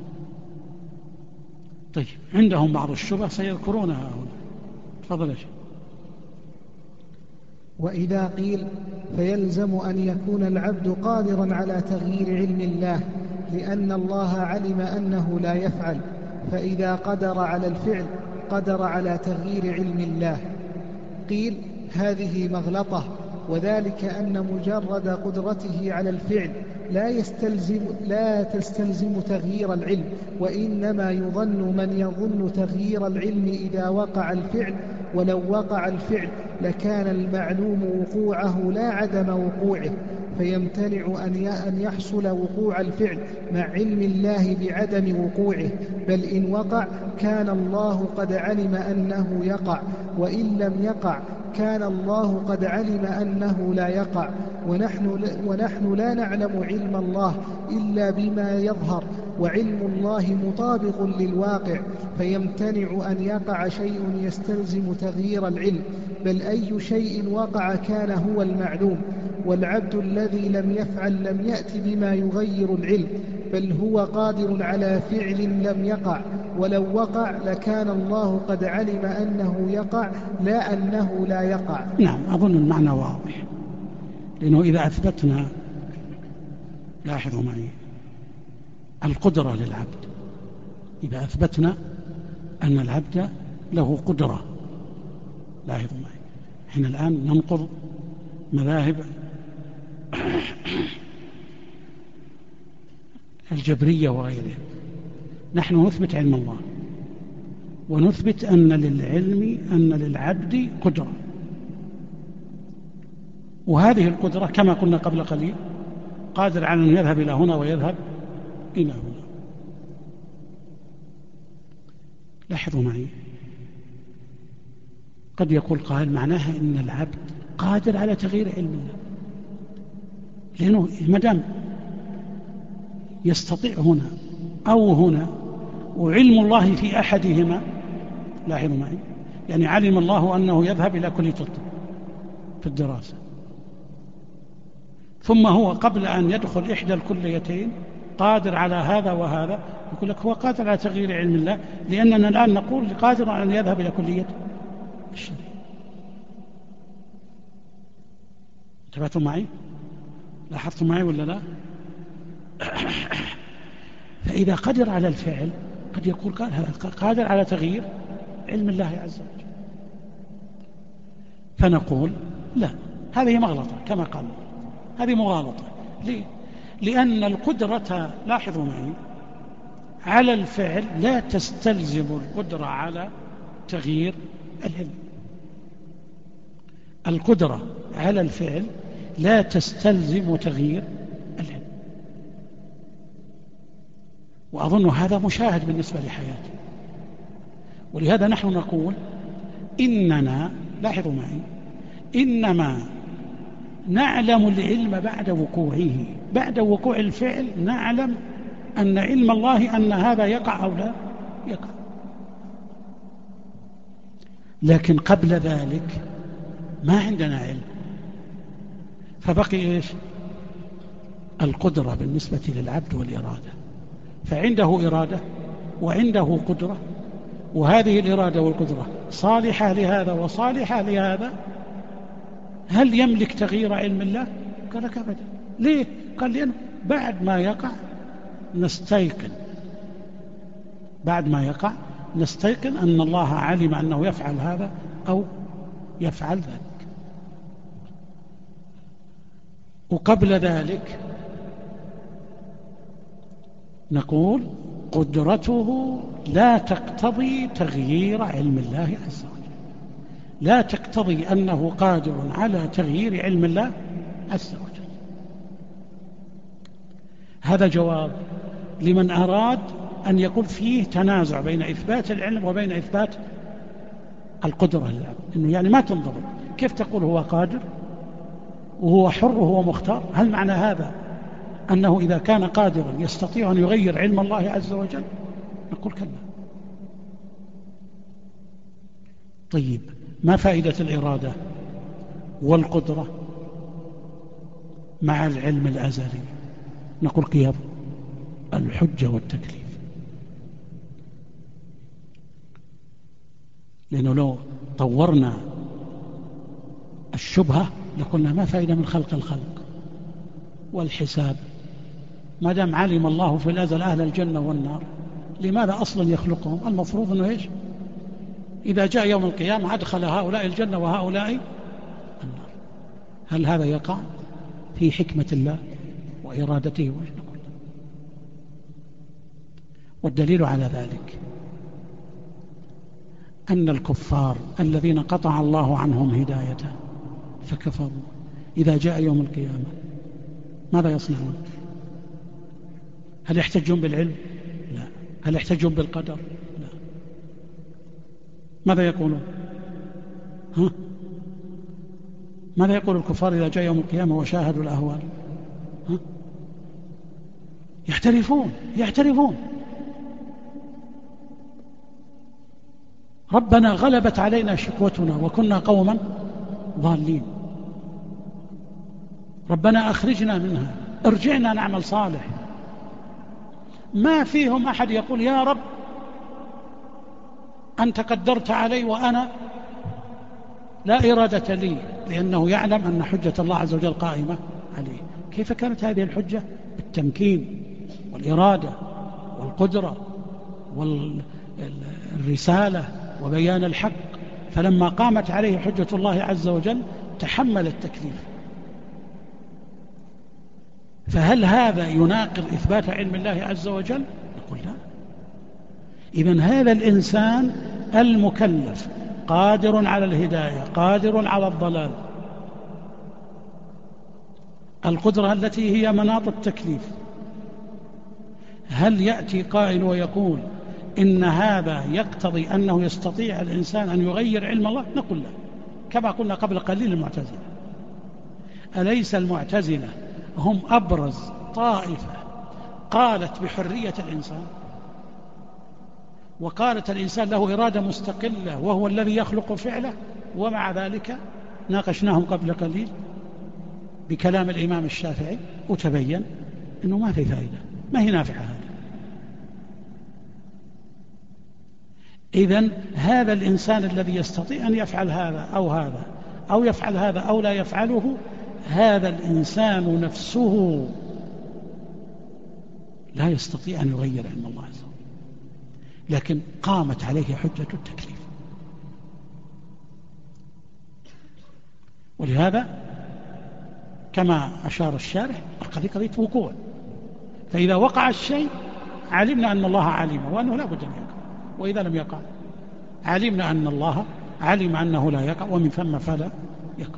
S2: طيب، عندهم بعض الشبه سيذكرونها هنا. تفضل يا شيخ.
S3: وإذا قيل فيلزم أن يكون العبد قادرا على تغيير علم الله لأن الله علم أنه لا يفعل، فإذا قدر على الفعل قدر على تغيير علم الله. قيل هذه مغلطة، وذلك أن مجرد قدرته على الفعل لا تستلزم تغيير العلم، وإنما يظن من يظن تغيير العلم إذا وقع الفعل، ولو وقع الفعل لكان المعلوم وقوعه لا عدم وقوعه، فيمتنع أن يحصل وقوع الفعل مع علم الله بعدم وقوعه، بل إن وقع كان الله قد علم أنه يقع، وإن لم يقع كان الله قد علم أنه لا يقع. ونحن لا نعلم علم الله إلا بما يظهر، وعلم الله مطابق للواقع، فيمتنع أن يقع شيء يستلزم تغيير العلم، بل أي شيء وقع كان هو المعلوم. والعبد الذي لم يفعل لم يأت بما يغير العلم، بل هو قادر على فعل لم يقع، ولو وقع لكان الله قد علم أنه يقع لا أنه لا يقع.
S2: نعم، أظن المعنى واضح، لأنه إذا أثبتنا، لاحظوا معي، القدرة للعبد، إذا أثبتنا أن العبد له قدرة، لاحظوا معي، حين الآن ننقض مذاهب الجبرية وغيرها. نحن نثبت علم الله ونثبت أن للعبد قدرة، وهذه القدرة كما قلنا قبل قليل قادر على أن يذهب إلى هنا ويذهب إلى هنا. لاحظوا معي، قد يقول قائل معناها أن العبد قادر على تغيير علم الله، لأنه مدام يستطيع هنا أو هنا وعلم الله في أحدهما، لاحظوا معي، يعني علم الله أنه يذهب إلى كلية الطب في الدراسة، ثم هو قبل أن يدخل إحدى الكليتين قادر على هذا وهذا، يقول لك هو قادر على تغيير علم الله، لأننا الآن نقول قادر على أن يذهب إلى كلية الشريعة. انتبهتم معي؟ لاحظتم معي ولا لا؟ فإذا قدر على الفعل قد يقول قادر على تغيير علم الله عز وجل، فنقول لا، هذه مغلطة كما قال، هذه مغالطة. ليه؟ لأن القدرة، لاحظوا معي، على الفعل لا تستلزم القدرة على تغيير العلم. القدرة على الفعل لا تستلزم تغيير العلم، وأظن هذا مشاهد بالنسبة لحياتي. ولهذا نحن نقول إننا، لاحظوا معي، إنما نعلم العلم بعد وقوعه، بعد وقوع الفعل نعلم أن علم الله أن هذا يقع أو لا يقع، لكن قبل ذلك ما عندنا علم. فبقي إيش؟ القدرة بالنسبة للعبد والإرادة، فعنده إرادة وعنده قدرة، وهذه الإرادة والقدرة صالحة لهذا وصالحة لهذا. هل يملك تغيير علم الله؟ قال لك أبدا. ليه؟ قال لأنه بعد ما يقع نستيقن، بعد ما يقع نستيقن أن الله علم أنه يفعل هذا أو يفعل ذلك. وقبل ذلك نقول قدرته لا تقتضي تغيير علم الله عز وجل، لا تقتضي أنه قادر على تغيير علم الله عز وجل. هذا جواب لمن أراد أن يقول فيه تنازع بين إثبات العلم وبين إثبات القدرة للعبد، إنه يعني ما تنضبط. كيف تقول هو قادر وهو حر وهو مختار؟ هل معنى هذا أنه إذا كان قادرا يستطيع أن يغير علم الله عز وجل؟ نقول كلا. طيب ما فائدة الإرادة والقدرة مع العلم الأزلي؟ نقول قيام الحجة والتكليف. لأنه لو طورنا الشبهة لقلنا ما فائدة من خلق الخلق والحساب، ما دام علم الله في الأزل أهل الجنة والنار لماذا أصلا يخلقهم؟ المفروض أنه إيش؟ إذا جاء يوم القيامة أدخل هؤلاء الجنة وهؤلاء النار. هل هذا يقع في حكمة الله وإرادته؟ والدليل على ذلك أن الكفار الذين قطع الله عنهم هدايته فكفروا إذا جاء يوم القيامة ماذا يصنعون؟ هل يحتجون بالعلم؟ لا. هل يحتجون بالقدر؟ لا. ماذا يقولون؟ ماذا يقول الكفار إذا جاء يوم القيامة وشاهدوا الأهوال؟ يحترفون ربنا غلبت علينا شقوتنا وكنا قوما ضالين، ربنا أخرجنا منها، ارجعنا نعمل صالح. ما فيهم أحد يقول يا رب أنت قدرت علي وأنا لا إرادة لي، لأنه يعلم أن حجة الله عز وجل قائمة عليه. كيف كانت هذه الحجة؟ بالتمكين والإرادة والقدرة والرسالة وبيان الحق. فلما قامت عليه حجة الله عز وجل تحمل التكليف. فهل هذا يناقض إثبات علم الله عز وجل؟ نقول لا. إذن هذا الإنسان المكلف قادر على الهداية، قادر على الضلال. القدرة التي هي مناط التكليف، هل يأتي قائل ويقول إن هذا يقتضي أنه يستطيع الإنسان أن يغير علم الله؟ نقول لا، كما قلنا قبل قليل المعتزلة. أليس المعتزلة هم أبرز طائفة قالت بحرية الإنسان، وقالت الإنسان له إرادة مستقلة وهو الذي يخلق فعله؟ ومع ذلك ناقشناهم قبل قليل بكلام الإمام الشافعي وتبين أنه ما في فائدة، ما هي نافعة هذا. إذن هذا الإنسان الذي يستطيع أن يفعل هذا أو يفعل هذا أو لا يفعله، هذا الإنسان نفسه لا يستطيع أن يغير علم الله عز وجل، لكن قامت عليه حجة التكليف. ولهذا كما أشار الشارح القضية قضية وقوع. فإذا وقع الشيء علمنا أن الله علم وأنه لا بد أن يقع، وإذا لم يقع علمنا أن الله علم أنه لا يقع، ومن ثم فلا يقع.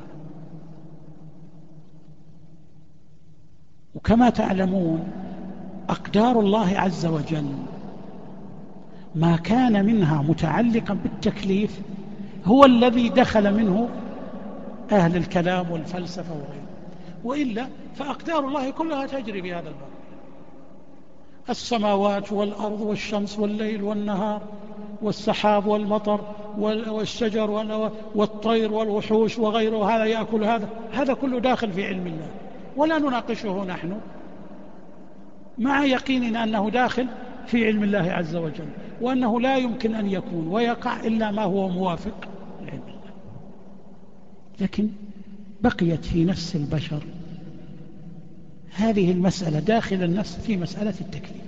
S2: وكما تعلمون أقدار الله عز وجل ما كان منها متعلقا بالتكليف هو الذي دخل منه أهل الكلام والفلسفة وغيره، وإلا فأقدار الله كلها تجري بهذا الباب. السماوات والأرض والشمس والليل والنهار والسحاب والمطر والشجر والطير والوحوش وغيره، هذا يأكل هذا كله داخل في علم الله، ولا نناقشه نحن مع يقيننا أنه داخل في علم الله عز وجل، وأنه لا يمكن أن يكون ويقع إلا ما هو موافق لعلم الله. لكن بقيت في نفس البشر هذه المسألة داخل النفس في مسألة التكليف،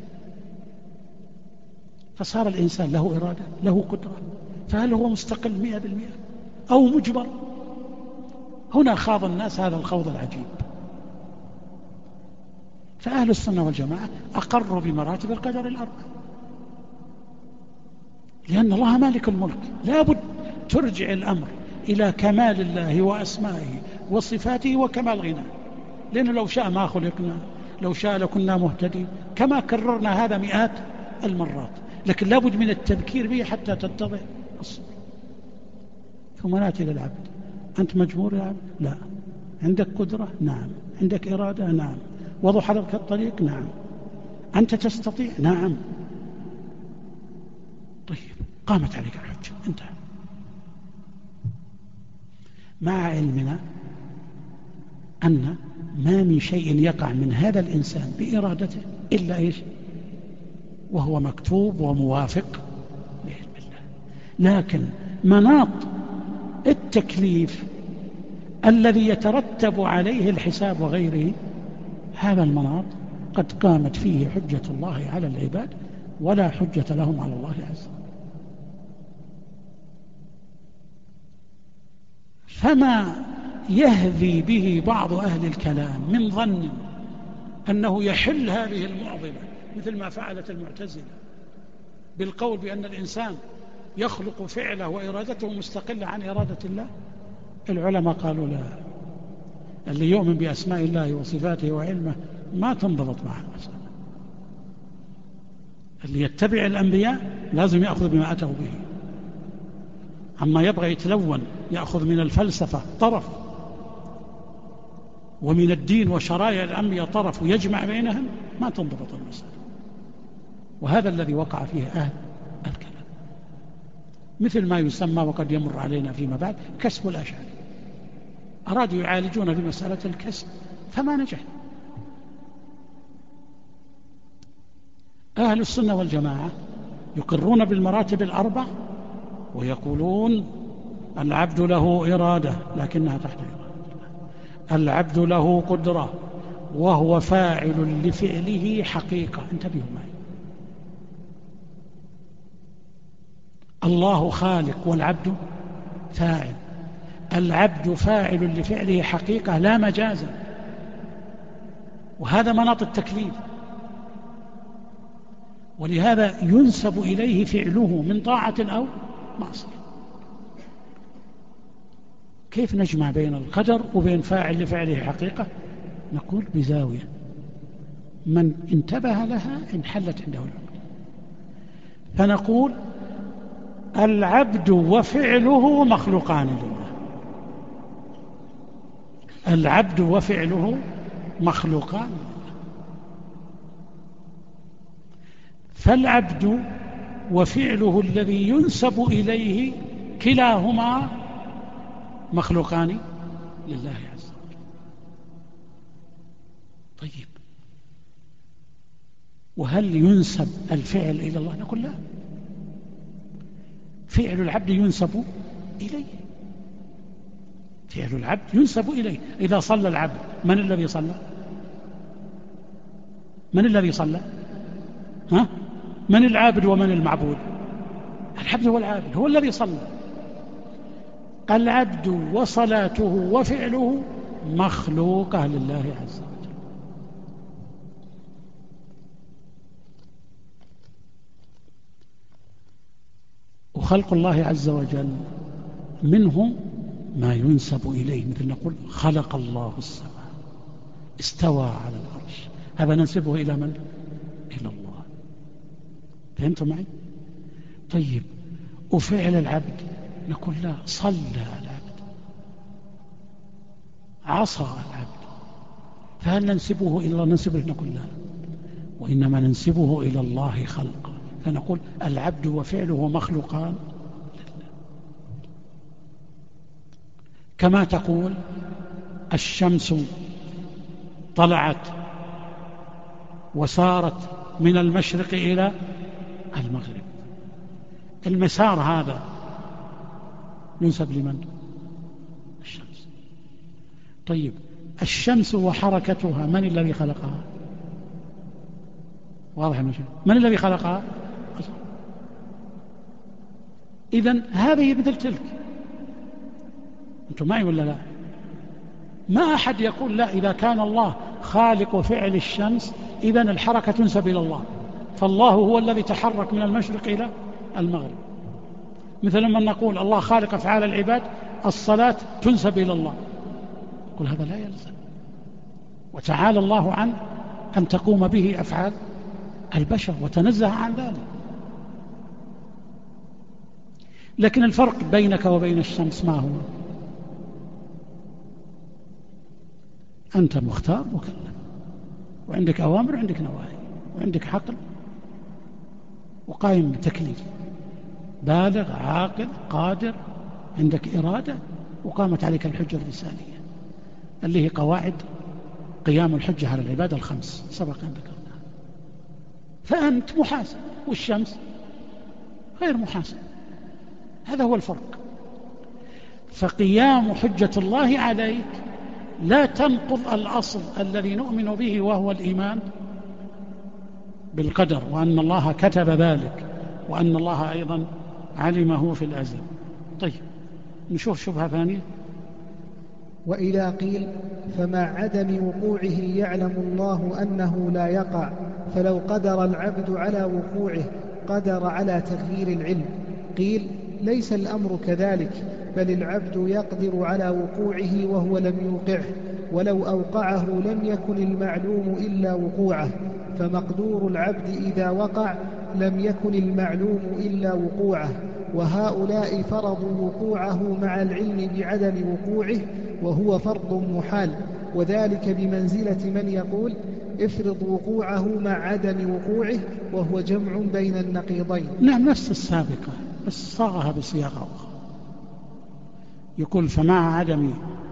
S2: فصار الإنسان له إرادة، له قدرة، فهل هو مستقل 100% أو مجبر؟ هنا خاض الناس هذا الخوض العجيب. فأهل السنة والجماعة أقروا بمراتب القدر الأربع، لأن الله مالك الملك، لا بد ترجع الأمر إلى كمال الله وأسمائه وصفاته وكمال غناه، لأنه لو شاء ما خلقنا، لو شاء لكنا مهتدين، كما كررنا هذا مئات المرات، لكن لا بد من التذكير به حتى تتضح الصورة. ثم نأتي للعبد: أنت مجبور يا عبد؟ لا. عندك قدرة؟ نعم. عندك إرادة؟ نعم. وضح لك الطريق؟ نعم. أنت تستطيع؟ نعم. طيب، قامت عليك الحجة، انتهى. مع علمنا أن ما من شيء يقع من هذا الإنسان بإرادته إلا إيش؟ وهو مكتوب وموافق لعلم الله. لكن مناط التكليف الذي يترتب عليه الحساب وغيره، هذا المناط قد قامت فيه حجة الله على العباد، ولا حجة لهم على الله عز وجل. فما يهذي به بعض أهل الكلام من ظن أنه يحل هذه المعضلة، مثل ما فعلت المعتزلة بالقول بأن الإنسان يخلق فعله وإرادته مستقلة عن إرادة الله، العلماء قالوا لا، اللي يؤمن بأسماء الله وصفاته وعلمه ما تنضبط معه المسألة. اللي يتبع الأنبياء لازم يأخذ بما أتوا به، أما يبغى يتلون يأخذ من الفلسفة طرف، ومن الدين وشرائع الأنبياء طرف، ويجمع بينهم، ما تنضبط المسألة. وهذا الذي وقع فيه أهل الكلام، مثل ما يسمى وقد يمر علينا فيما بعد كسب الأشعار. أرادوا يعالجون بمسألة الكسب فما نجح. أهل السنة والجماعة يقرون بالمراتب الأربع، ويقولون العبد له إرادة لكنها تحت إرادة، العبد له قدرة وهو فاعل لفعله حقيقة. انتبهوا معي، الله خالق والعبد فاعل، العبد فاعل لفعله حقيقة لا مجازا، وهذا مناط التكليف، ولهذا ينسب إليه فعله من طاعة أو معصية. كيف نجمع بين القدر وبين فاعل لفعله حقيقة؟ نقول بزاوية، من انتبه لها انحلت عنده العقد. فنقول العبد وفعله مخلوقان لله، العبد وفعله مخلوقان لله، فالعبد وفعله الذي ينسب إليه كلاهما مخلوقان لله عز وجل. طيب، وهل ينسب الفعل إلى الله؟ نقول لا، فعل العبد ينسب إليه، فعل العبد ينسب إليه. إذا صلى العبد، من الذي صلى؟ من الذي صلى؟ من العابد ومن المعبود؟ العبد هو العابد، هو الذي صلى. العبد وصلاته وفعله مخلوقة لله عز وجل. وخلق الله عز وجل منه ما ينسب إليه، مثل نقول خلق الله السماء، استوى على العرش، هذا ننسبه إلى من؟ إلى الله. فهمتوا معي؟ طيب، وفعل العبد نقول لا، صلى العبد، عصى العبد، فهل ننسبه إلى الله؟ ننسبه نقول لا، وإنما ننسبه إلى الله خلق، فنقول العبد وفعله مخلوقان. كما تقول الشمس طلعت وسارت من المشرق إلى المغرب، المسار هذا ينسب لمن؟ الشمس. طيب الشمس وحركتها من الذي خلقها؟ واضح المشهد، من الذي خلقها؟ إذن هذه مثل تلك. أنتم معي ولا لا؟ ما أحد يقول لا، إذا كان الله خالق وفعل الشمس إذن الحركة تنسب إلى الله، فالله هو الذي تحرك من المشرق إلى المغرب. مثل لما نقول الله خالق أفعال العباد، الصلاة تنسب إلى الله، قل هذا لا يلزم، وتعالى الله عن أن تقوم به أفعال البشر وتنزه عن ذلك. لكن الفرق بينك وبين الشمس ما هو؟ أنت مختار مكلف، وعندك أوامر وعندك نواهي، وعندك عقل وقائم بتكليف، بالغ عاقل قادر، عندك إرادة، وقامت عليك الحجة الرسالية اللي هي قواعد قيام الحجة على العباد الخمس سبق أن ذكرناها. فأنت محاسب والشمس غير محاسب، هذا هو الفرق. فقيام حجة الله عليك لا تنقض الأصل الذي نؤمن به، وهو الإيمان بالقدر، وأن الله كتب ذلك، وأن الله أيضا علمه في الأزل. طيب نشوف شبهة ثانية.
S3: وإذا قيل فمع عدم وقوعه يعلم الله أنه لا يقع، فلو قدر العبد على وقوعه قدر على تغيير العلم، قيل ليس الأمر كذلك، بل العبد يقدر على وقوعه وهو لم يوقعه، ولو أوقعه لم يكن المعلوم إلا وقوعه، فمقدور العبد إذا وقع لم يكن المعلوم إلا وقوعه، وهؤلاء فرضوا وقوعه مع العلم بعدم وقوعه، وهو فرض محال، وذلك بمنزلة من يقول افرض وقوعه مع عدم وقوعه، وهو جمع بين النقيضين.
S2: نعم، نفس السابقة بس صاغها بصياغة أخرى. يقول فمع عدم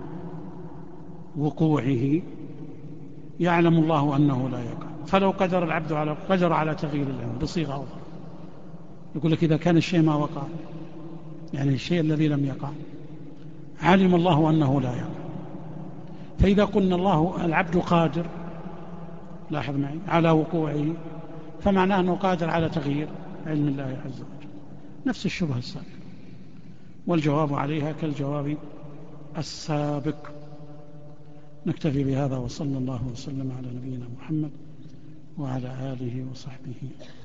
S2: وقوعه يعلم الله أنه لا يقع، فلو قدر العبد على تغيير العلم بصيغة أخرى. يقول لك إذا كان الشيء ما وقع، يعني الشيء الذي لم يقع، علم الله أنه لا يقع. فإذا قلنا الله العبد قادر، لاحظ معي، على وقوعه، فمعناه أنه قادر على تغيير علم الله عز وجل. نفس الشبهة السابقة، والجواب عليها كالجواب السابق. نكتفي بهذا، وصلى الله وسلم على نبينا محمد وعلى آله وصحبه